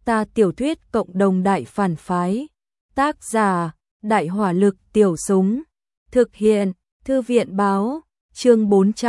Ta tiểu thuyết cộng đồng đại phản phái. Tác giả, Đại hỏa lực tiểu súng. Thực hiện, Thư viện báo, chương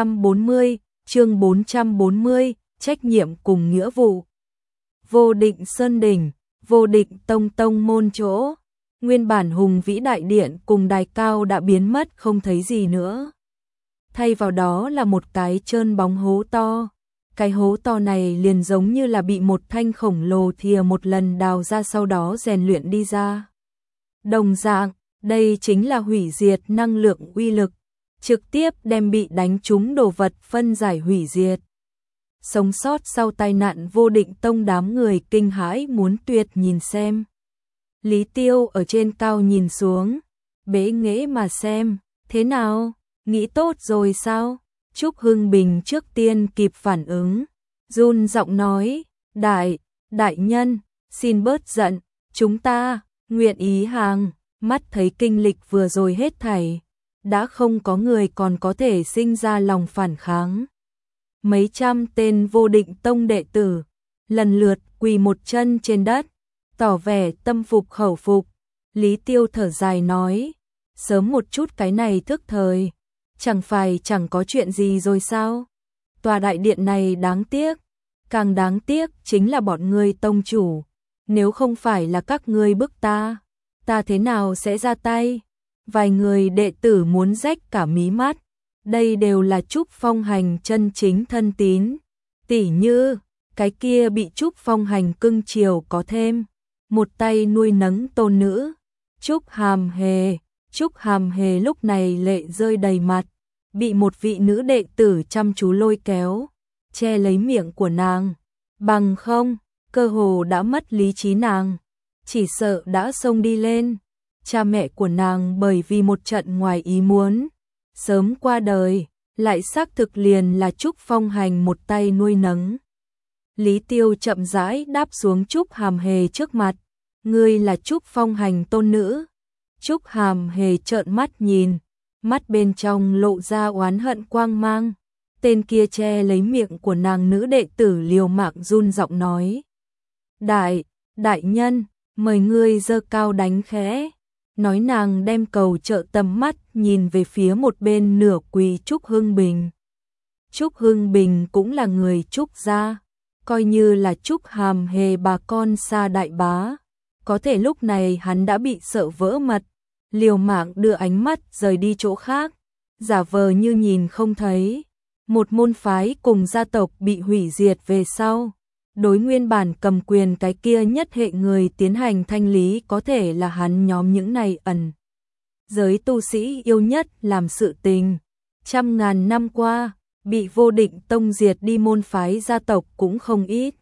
440, trách nhiệm cùng nghĩa vụ. Vô Định Sơn Đỉnh, Vô Định Tông môn chỗ. Nguyên bản hùng vĩ đại điện cùng đài cao đã biến mất không thấy gì nữa. Thay vào đó là một cái trơn bóng hố to. Cái hố to này liền giống như là bị một thanh khổng lồ thìa một lần đào ra sau đó rèn luyện đi ra. Đồng dạng, đây chính là hủy diệt năng lượng uy lực, trực tiếp đem bị đánh trúng đồ vật phân giải hủy diệt. Sống sót sau tai nạn Vô Định Tông đám người kinh hãi muốn tuyệt nhìn xem. Lý Tiêu ở trên cao nhìn xuống, bế nghễ mà xem, thế nào, nghĩ tốt rồi sao? Trúc Hưng Bình trước tiên kịp phản ứng, run giọng nói, đại nhân, xin bớt giận, chúng ta, nguyện ý hàng, mắt thấy kinh lịch vừa rồi hết thảy, đã không có người còn có thể sinh ra lòng phản kháng. Mấy trăm tên Vô Định Tông đệ tử, lần lượt quỳ một chân trên đất, tỏ vẻ tâm phục khẩu phục. Lý Tiêu thở dài nói, sớm một chút cái này thức thời, chẳng phải chẳng có chuyện gì rồi sao? Tòa đại điện này đáng tiếc, càng đáng tiếc chính là bọn ngươi tông chủ, nếu không phải là các ngươi bức ta thế nào sẽ ra tay? Vài người đệ tử muốn rách cả mí mắt, đây đều là Trúc Phong Hành chân chính thân tín, tỉ như cái kia bị Trúc Phong Hành cưng chiều có thêm một tay nuôi nấng tôn nữ, Trúc Hàm Hề lúc này lệ rơi đầy mặt, bị một vị nữ đệ tử chăm chú lôi kéo, che lấy miệng của nàng, bằng không, cơ hồ đã mất lý trí nàng, chỉ sợ đã xông đi lên. Cha mẹ của nàng bởi vì một trận ngoài ý muốn, sớm qua đời, lại xác thực liền là Trúc Phong Hành một tay nuôi nấng. Lý Tiêu chậm rãi đáp xuống Trúc Hàm Hề trước mặt, ngươi là Trúc Phong Hành tôn nữ. Trúc Hàm Hề trợn mắt nhìn, mắt bên trong lộ ra oán hận quang mang. Tên kia che lấy miệng của nàng nữ đệ tử liều mạng run giọng nói. Đại nhân, mời ngươi giơ cao đánh khẽ. Nói nàng đem cầu trợ tầm mắt nhìn về phía một bên nửa quỳ Trúc Hưng Bình. Trúc Hưng Bình cũng là người Trúc gia, coi như là Trúc Hàm Hề bà con xa đại bá. Có thể lúc này hắn đã bị sợ vỡ mật, liều mạng đưa ánh mắt rời đi chỗ khác, giả vờ như nhìn không thấy. Một môn phái cùng gia tộc bị hủy diệt về sau, đối nguyên bản cầm quyền cái kia nhất hệ người tiến hành thanh lý có thể là hắn nhóm những này ẩn giới tu sĩ yêu nhất làm sự tình. Trăm ngàn năm qua, bị Vô Định Tông diệt đi môn phái gia tộc cũng không ít.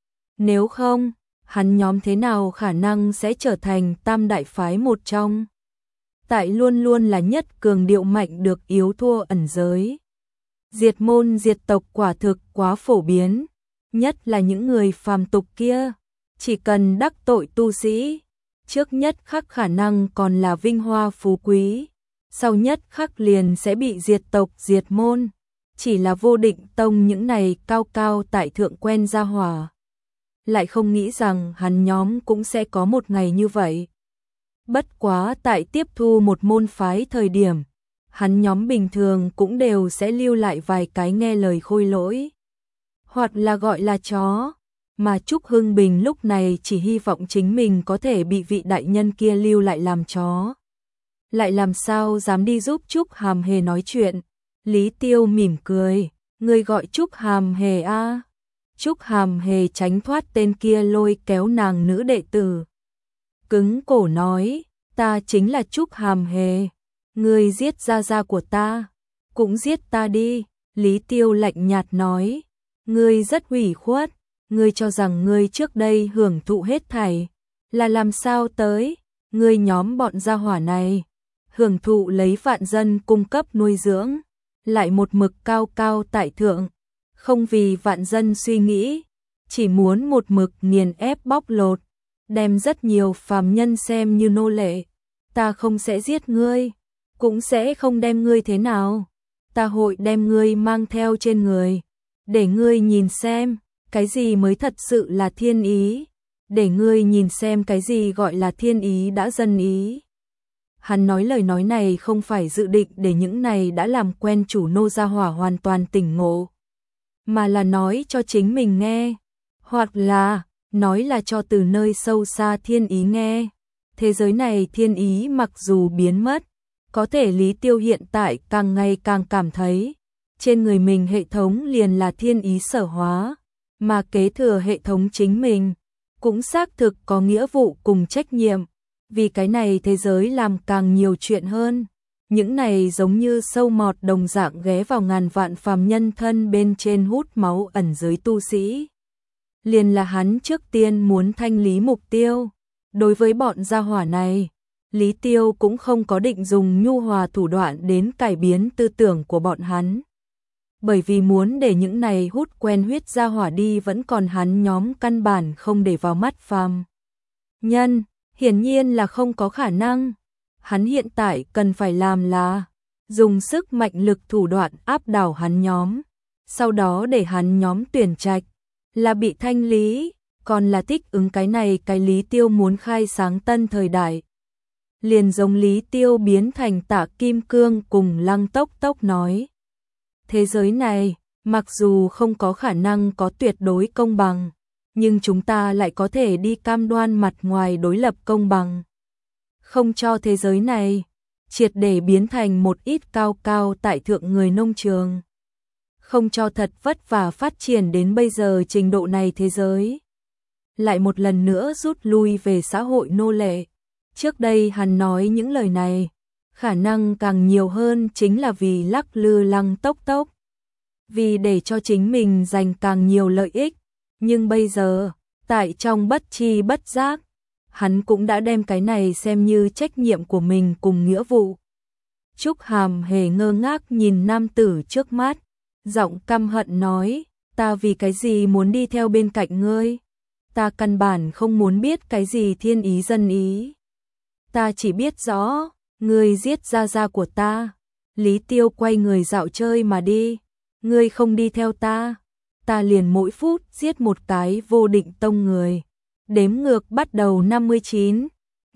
Nếu không, hắn nhóm thế nào khả năng sẽ trở thành tam đại phái một trong? Tại luôn luôn là nhất cường điệu mạnh được yếu thua ẩn giới. Diệt môn diệt tộc quả thực quá phổ biến, nhất là những người phàm tục kia, chỉ cần đắc tội tu sĩ, trước nhất khắc khả năng còn là vinh hoa phú quý, sau nhất khắc liền sẽ bị diệt tộc diệt môn. Chỉ là Vô Định Tông những này cao cao tại thượng quen ra hỏa, lại không nghĩ rằng hắn nhóm cũng sẽ có một ngày như vậy. Bất quá tại tiếp thu một môn phái thời điểm, hắn nhóm bình thường cũng đều sẽ lưu lại vài cái nghe lời khôi lỗi, hoặc là gọi là chó, mà Trúc Hưng Bình lúc này chỉ hy vọng chính mình có thể bị vị đại nhân kia lưu lại làm chó. Lại làm sao dám đi giúp Trúc Hàm Hề nói chuyện. Lý Tiêu mỉm cười, ngươi gọi Trúc Hàm Hề a? Trúc Hàm Hề tránh thoát tên kia lôi kéo nàng nữ đệ tử, cứng cổ nói, ta chính là Trúc Hàm Hề, ngươi giết gia gia của ta, cũng giết ta đi. Lý Tiêu lạnh nhạt nói, ngươi rất ủy khuất, ngươi cho rằng ngươi trước đây hưởng thụ hết thảy, là làm sao tới, ngươi nhóm bọn gia hỏa này, hưởng thụ lấy vạn dân cung cấp nuôi dưỡng, lại một mực cao cao tại thượng, không vì vạn dân suy nghĩ, chỉ muốn một mực nghiền ép bóc lột, đem rất nhiều phàm nhân xem như nô lệ. Ta không sẽ giết ngươi, cũng sẽ không đem ngươi thế nào, ta hội đem ngươi mang theo trên người, để ngươi nhìn xem, cái gì mới thật sự là thiên ý. để ngươi nhìn xem cái gì gọi là thiên ý đã dân ý. Hắn nói lời nói này không phải dự định để những này đã làm quen chủ nô gia hỏa hoàn toàn tỉnh ngộ, mà là nói cho chính mình nghe, hoặc là nói là cho từ nơi sâu xa thiên ý nghe. Thế giới này thiên ý mặc dù biến mất, có thể Lý Tiêu hiện tại càng ngày càng cảm thấy trên người mình hệ thống liền là thiên ý sở hóa, mà kế thừa hệ thống chính mình cũng xác thực có nghĩa vụ cùng trách nhiệm, vì cái này thế giới làm càng nhiều chuyện hơn. Những này giống như sâu mọt đồng dạng ghé vào ngàn vạn phàm nhân thân bên trên hút máu ẩn giới tu sĩ. Liền là hắn trước tiên muốn thanh lý mục tiêu. Đối với bọn gia hỏa này, Lý Tiêu cũng không có định dùng nhu hòa thủ đoạn đến cải biến tư tưởng của bọn hắn. Bởi vì muốn để những này hút quen huyết gia hỏa đi vẫn còn hắn nhóm căn bản không để vào mắt phàm nhân, hiển nhiên là không có khả năng. Hắn hiện tại cần phải làm là dùng sức mạnh lực thủ đoạn áp đảo hắn nhóm, sau đó để hắn nhóm tuyển trạch là bị thanh lý, còn là thích ứng cái này cái Lý Tiêu muốn khai sáng tân thời đại. Liền giống Lý Tiêu biến thành Tạ Kim Cương cùng Lăng Tốc Tốc nói. Thế giới này, mặc dù không có khả năng có tuyệt đối công bằng, nhưng chúng ta lại có thể đi cam đoan mặt ngoài đối lập công bằng. Không cho thế giới này triệt để biến thành một ít cao cao tại thượng người nông trường. Không cho thật vất vả phát triển đến bây giờ trình độ này thế giới lại một lần nữa rút lui về xã hội nô lệ. Trước đây hắn nói những lời này, khả năng càng nhiều hơn chính là vì lắc lư Lăng Tốc Tốc, vì để cho chính mình giành càng nhiều lợi ích. Nhưng bây giờ, tại trong bất tri bất giác, hắn cũng đã đem cái này xem như trách nhiệm của mình cùng nghĩa vụ. Trúc Hàm Hề ngơ ngác nhìn nam tử trước mắt, giọng căm hận nói, ta vì cái gì muốn đi theo bên cạnh ngươi? Ta căn bản không muốn biết cái gì thiên ý dân ý. Ta chỉ biết rõ, ngươi giết gia gia của ta. Lý Tiêu quay người dạo chơi mà đi. Ngươi không đi theo ta, ta liền mỗi phút giết một cái Vô Định Tông người. Đếm ngược bắt đầu 59,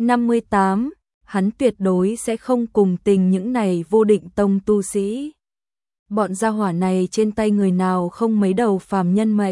58, hắn tuyệt đối sẽ không cùng tình những này Vô Định Tông tu sĩ. Bọn gia hỏa này trên tay người nào không mấy đầu phàm nhân mệnh.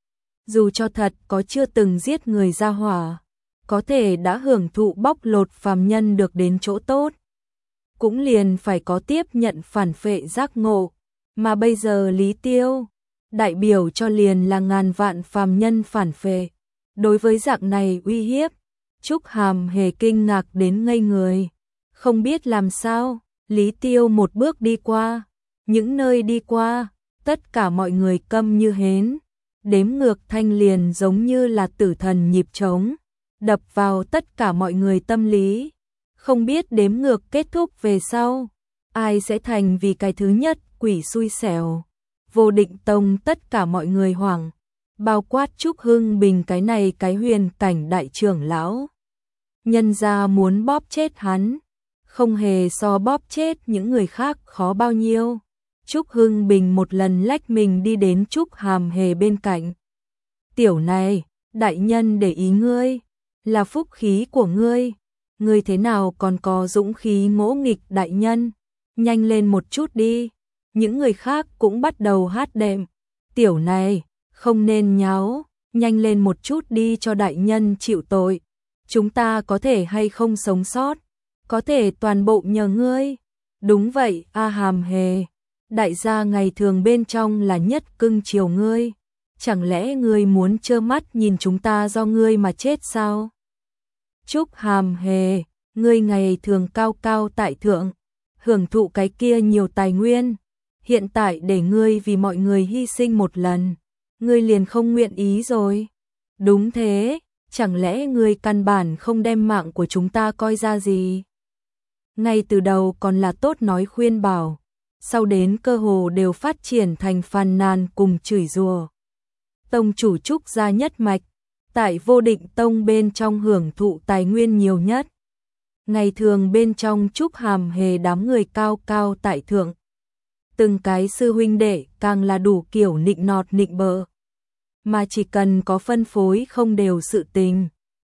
Dù cho thật có chưa từng giết người gia hỏa, có thể đã hưởng thụ bóc lột phàm nhân được đến chỗ tốt, cũng liền phải có tiếp nhận phản phệ giác ngộ. Mà bây giờ Lý Tiêu, đại biểu cho liền là ngàn vạn phàm nhân phản phệ. Đối với dạng này uy hiếp, Trúc Hàm Hề kinh ngạc đến ngây người. Không biết làm sao, Lý Tiêu một bước đi qua. Những nơi đi qua, tất cả mọi người câm như hến. Đếm ngược thanh liền giống như là tử thần nhịp trống, đập vào tất cả mọi người tâm lý. Không biết đếm ngược kết thúc về sau, ai sẽ thành vì cái thứ nhất quỷ xui xẻo. Vô Định Tông tất cả mọi người hoảng, bao quát Trúc Hưng Bình cái này cái huyền cảnh đại trưởng lão. Nhân ra muốn bóp chết hắn, không hề so bóp chết những người khác khó bao nhiêu. Trúc Hưng Bình một lần lách mình đi đến Trúc Hàm Hề bên cạnh. Tiểu này, đại nhân để ý ngươi, là phúc khí của ngươi. Ngươi thế nào còn có dũng khí ngỗ nghịch đại nhân, nhanh lên một chút đi. Những người khác cũng bắt đầu hát đệm. Tiểu này, không nên nháo, nhanh lên một chút đi cho đại nhân chịu tội. Chúng ta có thể hay không sống sót, có thể toàn bộ nhờ ngươi. Đúng vậy, A Hàm Hề, đại gia ngày thường bên trong là nhất cưng chiều ngươi. Chẳng lẽ ngươi muốn trơ mắt nhìn chúng ta do ngươi mà chết sao? Trúc Hàm Hề, ngươi ngày thường cao cao tại thượng, hưởng thụ cái kia nhiều tài nguyên. Hiện tại để ngươi vì mọi người hy sinh một lần, ngươi liền không nguyện ý rồi. Đúng thế, chẳng lẽ ngươi căn bản không đem mạng của chúng ta coi ra gì? Ngay từ đầu còn là tốt nói khuyên bảo, sau đến cơ hồ đều phát triển thành phàn nàn cùng chửi rủa. Tông chủ Trúc gia nhất mạch, tại Vô Định Tông bên trong hưởng thụ tài nguyên nhiều nhất. Ngày thường bên trong Trúc Hàm Hề đám người cao cao tại thượng. Từng cái sư huynh đệ càng là đủ kiểu nịnh nọt nịnh bợ. Mà chỉ cần có phân phối không đều sự tình,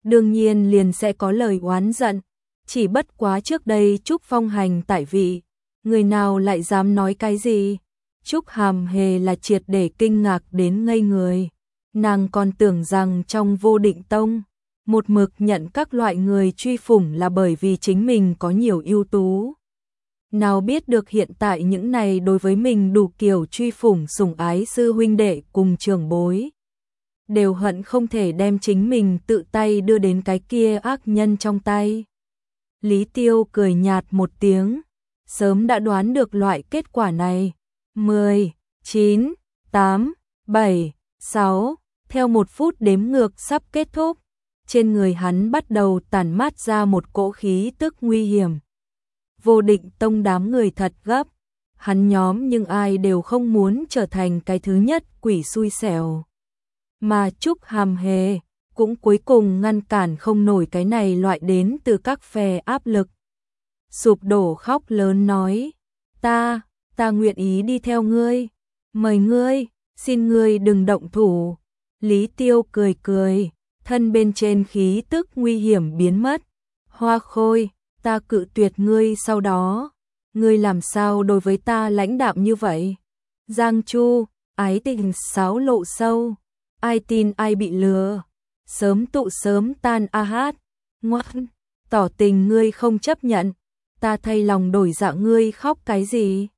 đương nhiên liền sẽ có lời oán giận. Chỉ bất quá trước đây Trúc Phong hành tại vị, người nào lại dám nói cái gì? Trúc Hàm Hề là triệt để kinh ngạc đến ngây người. Nàng còn tưởng rằng trong Vô Định Tông, một mực nhận các loại người truy phủng là bởi vì chính mình có nhiều ưu tú. Nào biết được hiện tại những này đối với mình đủ kiểu truy phủng sủng ái sư huynh đệ cùng trưởng bối. Đều hận không thể đem chính mình tự tay đưa đến cái kia ác nhân trong tay. Lý Tiêu cười nhạt một tiếng, sớm đã đoán được loại kết quả này. 10, 9, 8, 7, 6, theo một phút đếm ngược sắp kết thúc, trên người hắn bắt đầu tản mát ra một cỗ khí tức nguy hiểm. Vô Định Tông đám người thật gấp, hắn nhóm nhưng ai đều không muốn trở thành cái thứ nhất quỷ xui xẻo. Mà Trúc Hàm Hề cũng cuối cùng ngăn cản không nổi cái này loại đến từ các phe áp lực. Sụp đổ khóc lớn nói, ta nguyện ý đi theo ngươi, mời ngươi, xin ngươi đừng động thủ. Lý Tiêu cười cười, thân bên trên khí tức nguy hiểm biến mất. Hoa Khôi, ta cự tuyệt ngươi sau đó, ngươi làm sao đối với ta lãnh đạm như vậy? Giang Chu, ái tình sáo lộ sâu, ai tin ai bị lừa, sớm tụ sớm tan a hát, ngoan, tỏ tình ngươi không chấp nhận, ta thay lòng đổi dạ ngươi khóc cái gì?